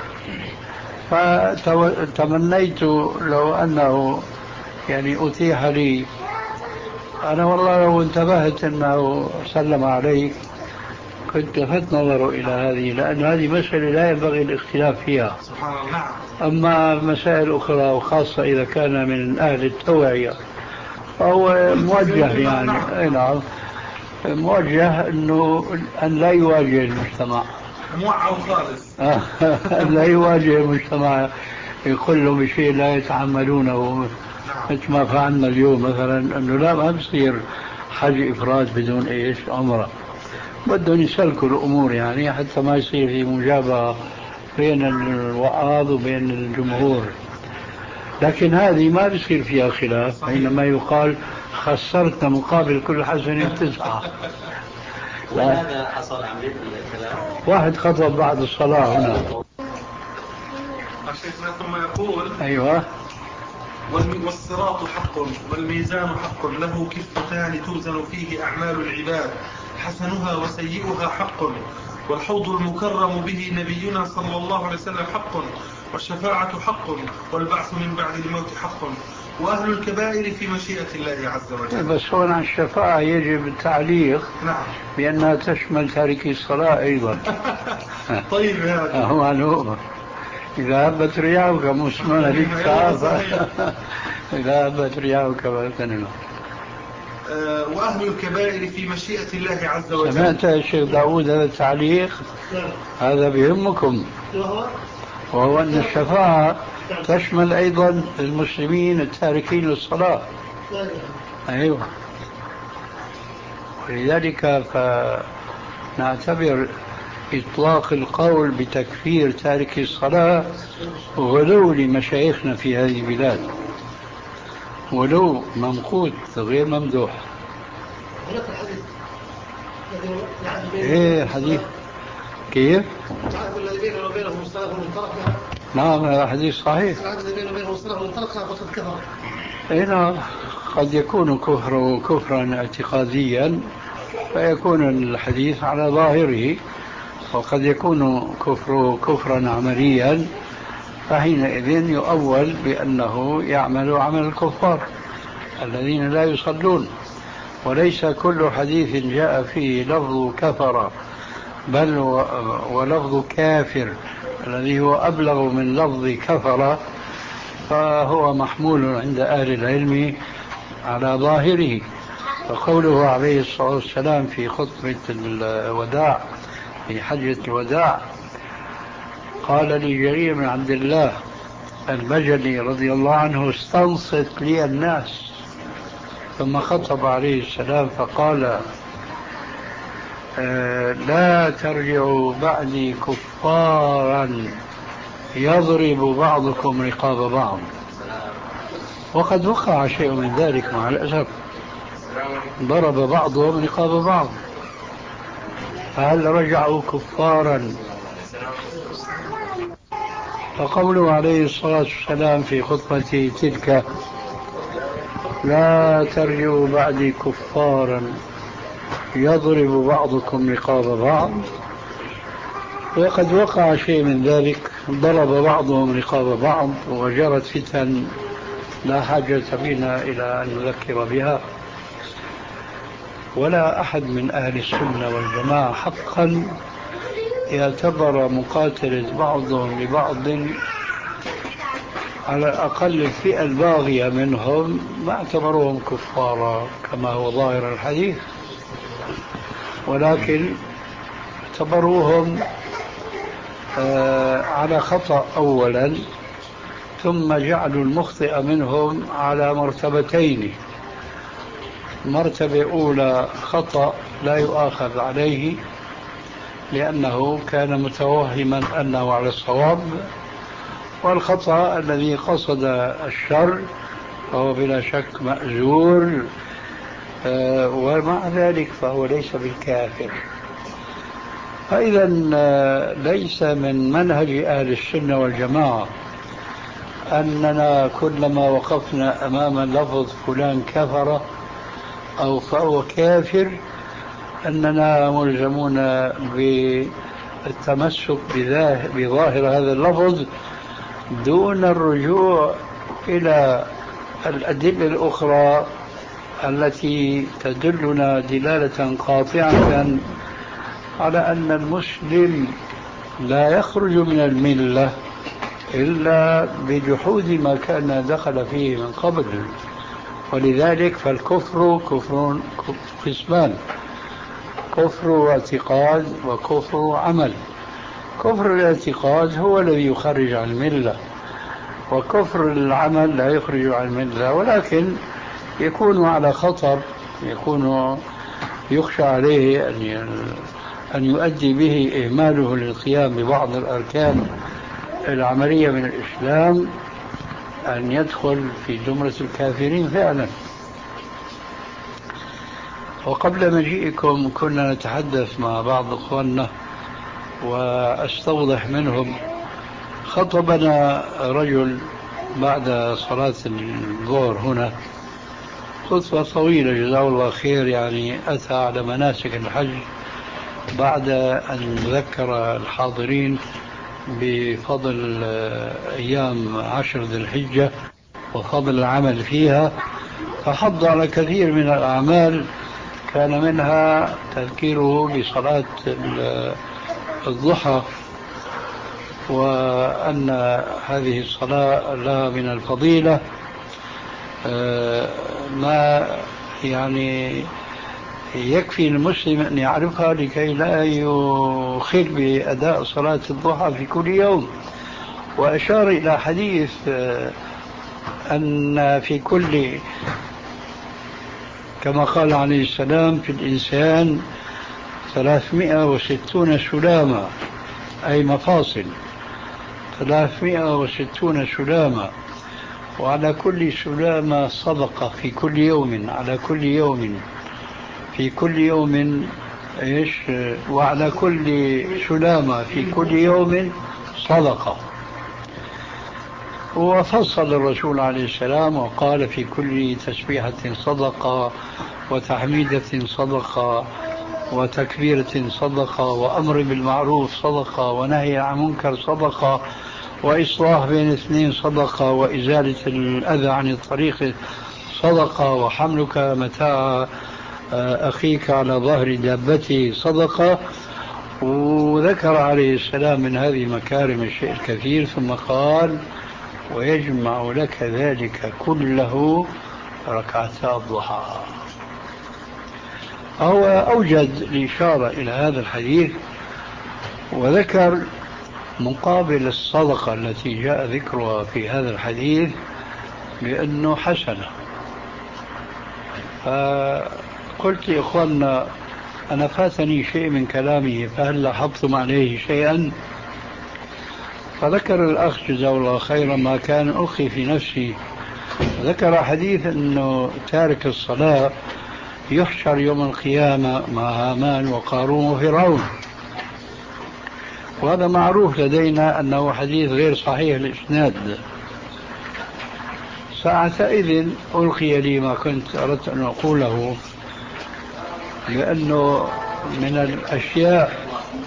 Speaker 3: فتمنيت لو أنه يعني أتيح لي، أنا والله لو انتبهت أنه سلم عليك كنت لفت نظره إلى هذه، لأن هذه مسألة لا ينبغي الاختلاف فيها.
Speaker 5: سبحان الله. نعم.
Speaker 3: أما مسائل أخرى وخاصة إذا كان من أهل التوعية فهو موجه يعني. أي نعم. موجه أنه أن لا يواجه المجتمع.
Speaker 5: موعى خالص.
Speaker 3: أن لا يواجه المجتمع، يقول لهم بشيء لا يتحملونه، مثل ما فعلنا اليوم مثلا، أنه لا ما بصير حج إفراد بدون إيش عمرة. بدهم يسلكوا الأمور يعني حتى ما يصير في مجابهة بين الوعاظ وبين الجمهور. لكن هذه ما بيصير فيها خلاف، حينما يقال خسرتنا مقابل كل حسنة تسعة.
Speaker 7: وهذا حصل عملية الكلام.
Speaker 3: واحد خطب بعد الصلاة هنا.
Speaker 5: شيخنا ثم يقول
Speaker 3: أيوة.
Speaker 5: والصراط حق والميزان حق له كفتان توزن فيه أعمال العباد حسنها وسيئها حق والحوض المكرم به نبينا صلى الله عليه وسلم حق والشفاعة حق والبعث من بعد الموت حق وأهل الكبائر في مشيئة الله عز وجل.
Speaker 3: بس هون عن الشفاعة يجب التعليق
Speaker 5: نعم.
Speaker 3: بأنها تشمل تاركي الصلاة أيضا.
Speaker 5: طيب هذا
Speaker 3: هو عنه إذا هبت رياحك مسمى للكعبة. إذا هبت رياحك فالتنمى.
Speaker 5: أه وأهل الكبائر في مشيئة الله عز وجل.
Speaker 3: سمعت يا شيخ داود هذا التعليق؟ هذا بيهمكم، وهو أن الشفاعة تشمل أيضا المسلمين التاركين للصلاة. أيوة. ولذلك فنعتبر إطلاق القول بتكفير تارك الصلاة غلو لمشايخنا في هذه البلاد، غلو ممقوت غير ممدوح.
Speaker 8: هناك الحديث
Speaker 3: ايه حديث كيف؟
Speaker 8: العهد الذي بيننا وبينهم الصلاة ومن تركها.
Speaker 3: نعم هذا حديث صحيح.
Speaker 8: العهد الذي بيننا وبينهم الصلاة ومن تركها فقد كفر.
Speaker 3: اي نعم، قد يكون كفر كفرا اعتقاديا فيكون الحديث على ظاهره، وقد يكون كفر كفرا عمليا فحينئذ يؤول بأنه يعمل عمل الكفار الذين لا يصلون. وليس كل حديث جاء فيه لفظ كفر بل ولفظ كافر الذي هو أبلغ من لفظ كفر فهو محمول عند أهل العلم على ظاهره. فقوله عليه الصلاة والسلام في خطبة الوداع في حجة الوداع قال لجرير بن عبد الله البجلي رضي الله عنه استنصت لي الناس، ثم خطب عليه السلام فقال آه لا ترجعوا بعدي كفارا يضرب بعضكم رقاب بعض. وقد وقع شيء من ذلك مع الأسف، ضرب بعضهم رقاب بعض، فهل رجعوا كفارا؟ فقوله عليه الصلاة والسلام في خطبته تلك لا ترجعوا بعدي كفارا يضرب بعضكم رقاب بعض، وقد وقع شيء من ذلك، ضرب بعضهم رقاب بعض وجرت فتن لا حاجة بنا إلى أن نذكر بها. ولا أحد من أهل السنة والجماعة حقا يعتبر مقاتلة بعضهم لبعض على الأقل الفئة الباغية منهم ما اعتبروهم كفارا كما هو ظاهر الحديث، ولكن اعتبروهم آه على خطأ أولا، ثم جعلوا المخطئ منهم على مرتبتين: مرتبة أولى خطأ لا يؤاخذ عليه لأنه كان متوهما أنه على الصواب، والخطأ الذي قصد الشر فهو بلا شك مأزور، آه ومع ذلك فهو ليس بالكافر. فإذا ليس من منهج أهل السنة والجماعة أننا كلما وقفنا أمام لفظ فلان كفر أو فهو كافر أننا ملزمون بالتمسك بظاهر هذا اللفظ دون الرجوع إلى الأدلة الأخرى التي تدلنا دلالة قاطعة على أن المسلم لا يخرج من الملة إلا بجحود ما كان دخل فيه من قبل. ولذلك فالكفر كفر قسمان: كفر اعتقاد وكفر عمل. كفر الاعتقاد هو الذي يخرج عن الملة، وكفر العمل لا يخرج عن الملة ولكن يكون على خطر يكون يخشى عليه أن أن يؤدي به إهماله للقيام ببعض الأركان العملية من الإسلام أن يدخل في زمرة الكافرين فعلا. وقبل مجيئكم كنا نتحدث مع بعض أخواننا وأستوضح منهم. خطبنا رجل بعد صلاة الظهر هنا خطبة طويلة جزاه الله خير، يعني أتى على مناسك الحج بعد أن ذكر الحاضرين بفضل أيام عشر ذي الحجة وفضل العمل فيها، فحض على كثير من الأعمال كان منها تذكيره بصلاة الضحى، وأن هذه الصلاة لها من الفضيلة ما يعني يكفي المسلم أن يعرفها لكي لا يخل بأداء صلاة الضحى في كل يوم. وأشار إلى حديث أن في كل، كما قال عليه السلام، في الإنسان ثلاثمائة وستون سلامة، أي مفاصل ثلاثمائة وستون سلامة، وعلى كل سلامة صدقة في كل يوم، على كل يوم في كل يوم إيش، وعلى كل سلامة في كل يوم صدقة. وفصل الرسول عليه السلام وقال في كل تسبيحة صدقة، وتحميدة صدقة، وتكبيرة صدقة، وأمر بالمعروف صدقة، ونهي عن منكر صدقة، وإصلاح بين اثنين صدقة، وإزالة الأذى عن الطريق صدقة، وحملك متاع أخيك على ظهر دابته صدقة. وذكر عليه السلام من هذه مكارم الشيء الكثير، ثم قال ويجمع لك ذلك كله ركعتا الضحى. هو أوجد الإشارة إلى هذا الحديث وذكر مقابل الصدقة التي جاء ذكرها في هذا الحديث بأنه حسنة. فقلت يا إخواننا أنا فاتني شيء من كلامه، فهل لاحظتم عليه شيئا؟ فذكر الأخ جزاه الله خيرا ما كان ألقي في نفسي. ذكر حديث أنه تارك الصلاة يحشر يوم القيامة مع هامان وقارون وفرعون، وهذا معروف لدينا أنه حديث غير صحيح الإسناد. ساعتئذ ألقي لي ما كنت أردت أن أقوله، لأنه من الأشياء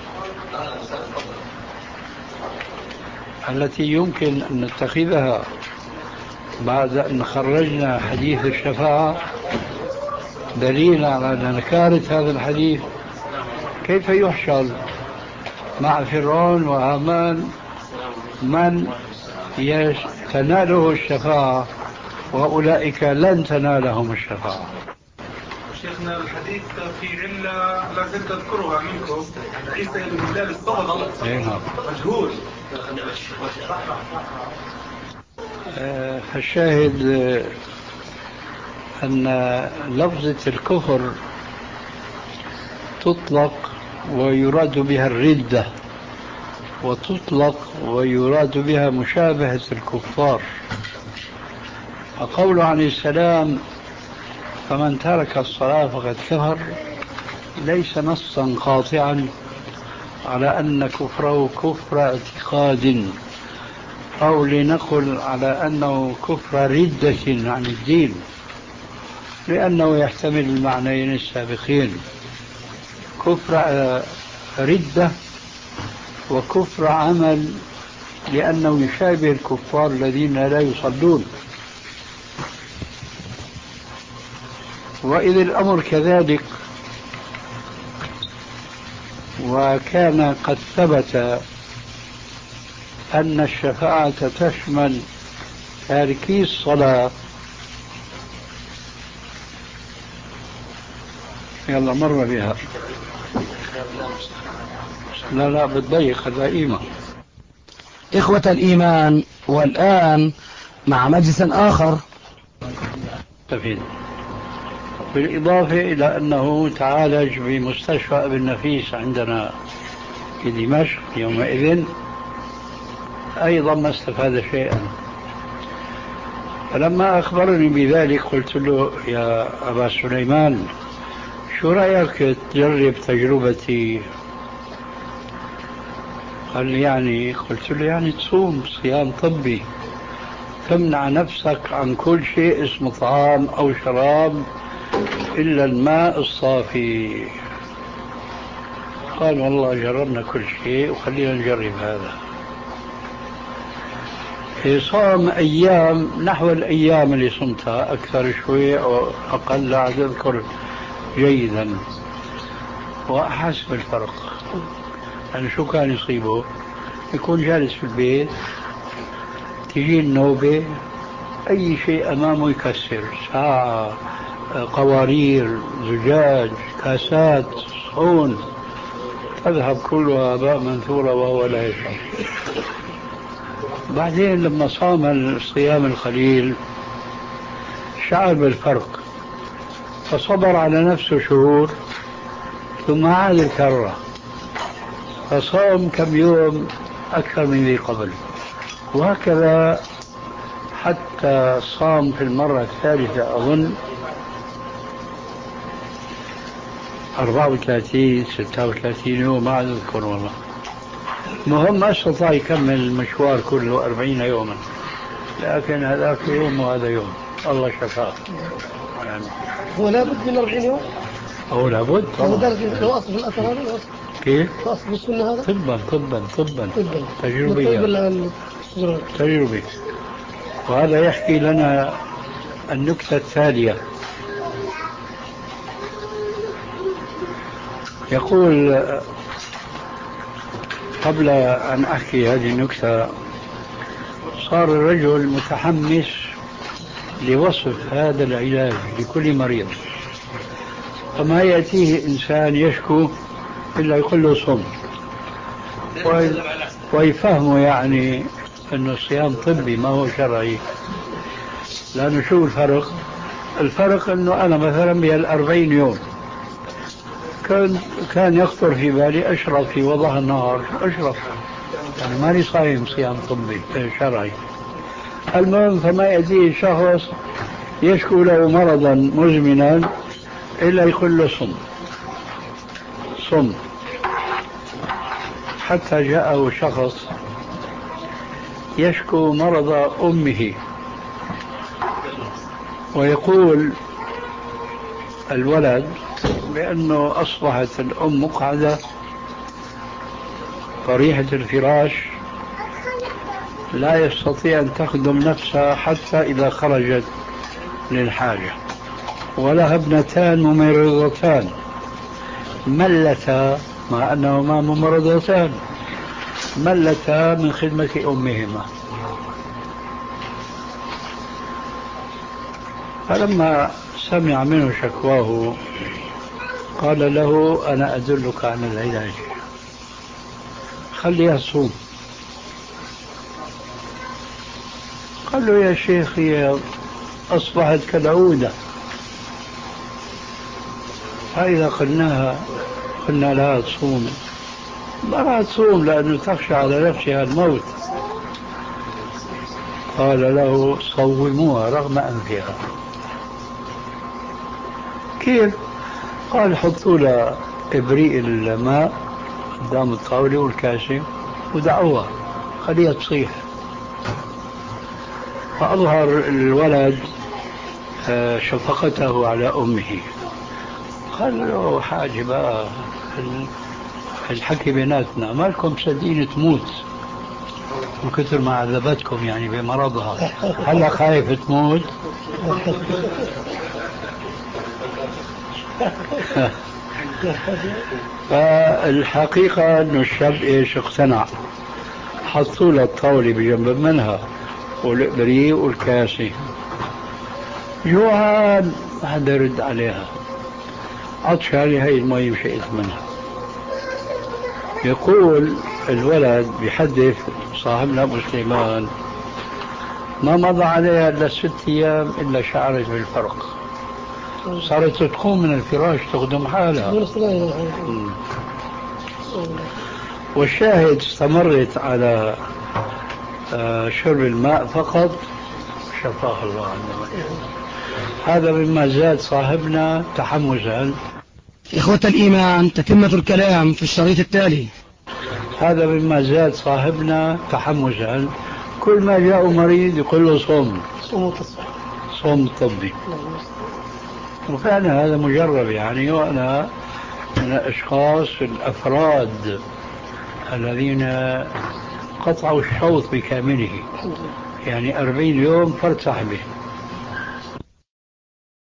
Speaker 3: التي يمكن أن نتخذها بعد أن خرجنا حديث الشفاعة دليل على نكارة هذا الحديث. كيف يحشر مع فرعون وهامان من تناله الشفاعة وأولئك لن تنالهم الشفاعة؟
Speaker 5: شيخنا الحديث في علة لا زلت أذكرها منكم، حديث الهلال الصمد مجهول.
Speaker 3: الشاهد أن لفظة الكفر تطلق ويراد بها الردة، وتطلق ويراد بها مشابهة الكفار. فقول عليه السلام فمن ترك الصلاة فقد كفر ليس نصا قاطعا على أن كفره كفر اعتقاد، أو لنقل على أنه كفر ردة عن الدين، لأنه يحتمل المعنيين السابقين، كفر ردة وكفر عمل، لأنه يشابه الكفار الذين لا يصلون. وإذ الأمر كذلك وكان قد ثبت أن الشفاعة تشمل تاركي الصلاة، يلا مر بها، لا لا بتضيق الدائمة.
Speaker 1: إخوة الإيمان، والآن مع مجلس آخر.
Speaker 3: تفيد. بالإضافة إلى أنه تعالج بمستشفى أبي النفيس عندنا في دمشق يومئذ، أيضا ما استفاد شيئا. فلما أخبرني بذلك قلت له يا أبا سليمان شو رأيك تجرب تجربتي؟ قال لي يعني؟ قلت له يعني تصوم صيام طبي، تمنع نفسك عن كل شيء اسمه طعام أو شراب إلا الماء الصافي. قال والله جربنا كل شيء وخلينا نجرب هذا. صام أيام نحو الأيام اللي صمتها، أكثر شوي أو أقل لا أذكر جيدا، وأحس بالفرق. يعني شو كان يصيبه؟ يكون جالس في البيت، تجي النوبة، أي شيء أمامه يكسر، ساعة، قوارير، زجاج، كاسات، صحون، تذهب كلها هباء منثورة وهو لا يشعر. بعدين لما صام الصيام القليل شعر بالفرق، فصبر على نفسه شهور ثم عاد الكرة، فصام كم يوم أكثر من ذي قبل، وهكذا حتى صام في المرة الثالثة أظن أربعة وثلاثين ستة وثلاثين يوم، ما أذكر والله. مهم ما استطاع يكمل المشوار كله أربعين يوما، لكن هذاك يوم وهذا يوم الله شفاه. يعني
Speaker 8: هو لابد من أربعين يوم؟
Speaker 3: هو لابد
Speaker 8: هو درجة لو أصل في الأثر هذا؟
Speaker 3: كيف؟
Speaker 8: لو أصل في السنة هذا؟
Speaker 3: طبا طبا طبا
Speaker 8: طبا
Speaker 3: تجربية تجربي. وهذا يحكي لنا النكتة التالية. يقول قبل أن أحكي هذه النكتة، صار الرجل متحمس لوصف هذا العلاج لكل مريض، فما يأتيه إنسان يشكو إلا يقول له صم، ويفهمه يعني أنه الصيام طبي ما هو شرعي. لأنه شو الفرق؟ الفرق أنه أنا مثلا بهالأربعين يوم كان كان يخطر في بالي أشرب في وضح النهار، أشرب يعني ماني صايم صيام طبي شرعي. المهم فما يأتيه شخص يشكو له مرضا مزمنا إلا يقول له صم صم. حتى جاءه شخص يشكو مرض أمه، ويقول الولد بأنه أصبحت الأم مقعدة طريحة الفراش، لا يستطيع أن تخدم نفسها حتى إذا خرجت للحاجة، ولها ابنتان ممرضتان ملتا، مع أنهما ممرضتان ملتا من خدمة أمهما. فلما سمع منه شكواه قال له أنا أدلك على العلاج، خليها تصوم. قال له يا شيخ هي أصبحت كالعودة، فإذا قلناها قلنا لها تصوم ما راح تصوم لأنه تخشى على نفسها الموت. قال له صوموها رغم أنفها. كيف؟ قال حطوا لها إبريق الماء قدام الطاولة والكاسة ودعوها خليها تصيح. فأظهر الولد شفقته على أمه، قال له حاجة بقى الحكي بيناتنا، ما لكم صدقين تموت من كثر ما عذبتكم يعني بمرضها، هلا خايف تموت؟ فالحقيقة أنه الشاب إيش اقتنع، حطوا له الطاولة بجنب منها والإبريق والكاسة، جوعان ما حدا يرد عليها، عطشان هي المي مشيت منها. يقول الولد بيحدث صاحبنا أبو سليمان ما مضى عليها إلا ست أيام إلا شعرت بالفرق. صارت تقوم من الفراش تخدم حالها.
Speaker 8: من الصلاة.
Speaker 3: والشاهد استمرت على شرب الماء فقط، شفاه الله عنا. هذا مما زاد صاحبنا تحمسا.
Speaker 1: إخوة الإيمان، تتمة الكلام في الشريط التالي.
Speaker 3: هذا مما زاد صاحبنا تحمسا، كل ما جاء مريض يقول له صوم صوم طبي. وفعلا هذا مجرب يعني، وأنا من الأشخاص الأفراد الذين قطعوا الشوط بكامله، يعني أربعين يوم فرد صاحبه.